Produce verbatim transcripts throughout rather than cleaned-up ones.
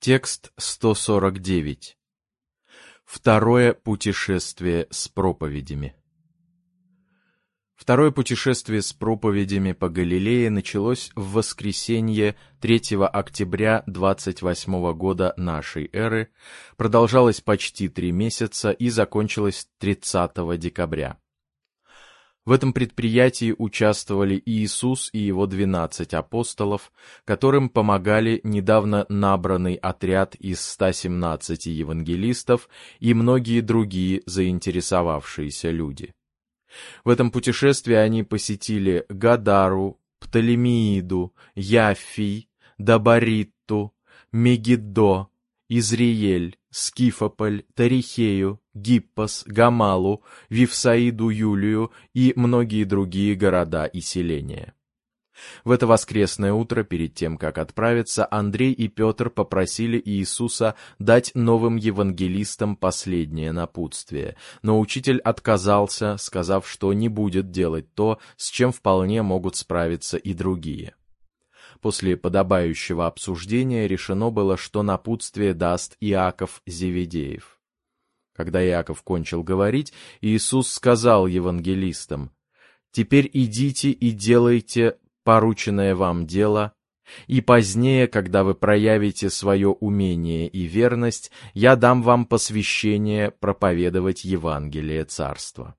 Текст сто сорок девять. Второе путешествие с проповедями. Второе путешествие с проповедями по Галилее началось в воскресенье третьего октября двадцать восьмого года нашей эры, продолжалось почти три месяца и закончилось тридцатого декабря. В этом предприятии участвовали Иисус и его двенадцать апостолов, которым помогали недавно набранный отряд из ста семнадцати евангелистов и многие другие заинтересовавшиеся люди. В этом путешествии они посетили Гадару, Птолемеиду, Яффий, Дабаритту, Мегиддо, Изриель, Скифополь, Тарихею, Гиппос, Гамалу, Вифсаиду Юлию и многие другие города и селения. В это воскресное утро, перед тем, как отправиться, Андрей и Петр попросили Иисуса дать новым евангелистам последнее напутствие, но учитель отказался, сказав, что не будет делать то, с чем вполне могут справиться и другие. После подобающего обсуждения решено было, что напутствие даст Иаков Зеведеев. Когда Иаков кончил говорить, Иисус сказал евангелистам: «Теперь идите и делайте порученное вам дело, и позднее, когда вы проявите свое умение и верность, я дам вам посвящение проповедовать Евангелие Царства».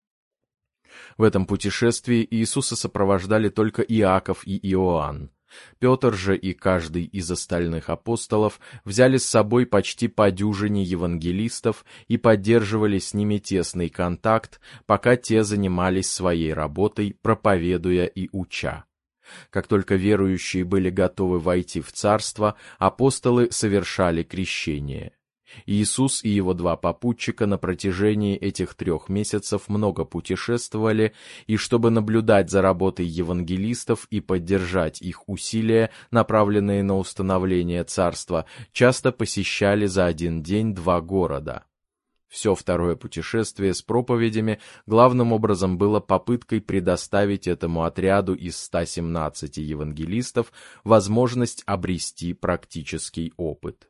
В этом путешествии Иисуса сопровождали только Иаков и Иоанн. Петр же и каждый из остальных апостолов взяли с собой почти по дюжине евангелистов и поддерживали с ними тесный контакт, пока те занимались своей работой, проповедуя и уча. Как только верующие были готовы войти в царство, апостолы совершали крещение. Иисус и его два попутчика на протяжении этих трех месяцев много путешествовали, и чтобы наблюдать за работой евангелистов и поддержать их усилия, направленные на установление царства, часто посещали за один день два города. Все второе путешествие с проповедями главным образом было попыткой предоставить этому отряду из ста семнадцати евангелистов возможность обрести практический опыт.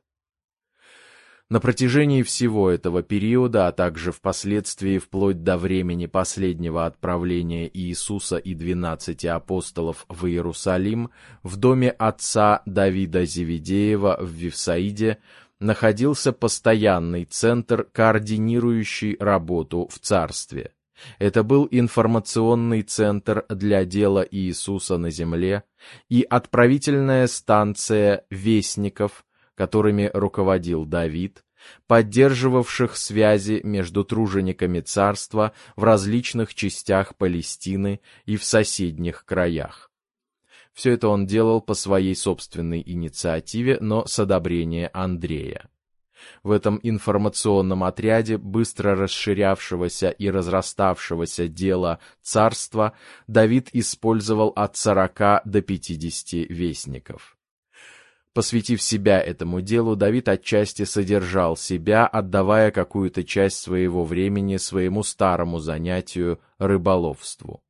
На протяжении всего этого периода, а также впоследствии вплоть до времени последнего отправления Иисуса и двенадцати апостолов в Иерусалим, в доме отца Давида Зеведеева в Вифсаиде находился постоянный центр, координирующий работу в царстве. Это был информационный центр для дела Иисуса на земле и отправительная станция вестников, которыми руководил Давид, поддерживавших связи между тружениками царства в различных частях Палестины и в соседних краях. Все это он делал по своей собственной инициативе, но с одобрения Андрея. В этом информационном отряде быстро расширявшегося и разраставшегося дела царства Давид использовал от сорока до пятидесяти вестников. Посвятив себя этому делу, Давид отчасти содержал себя, отдавая какую-то часть своего времени своему старому занятию — рыболовству.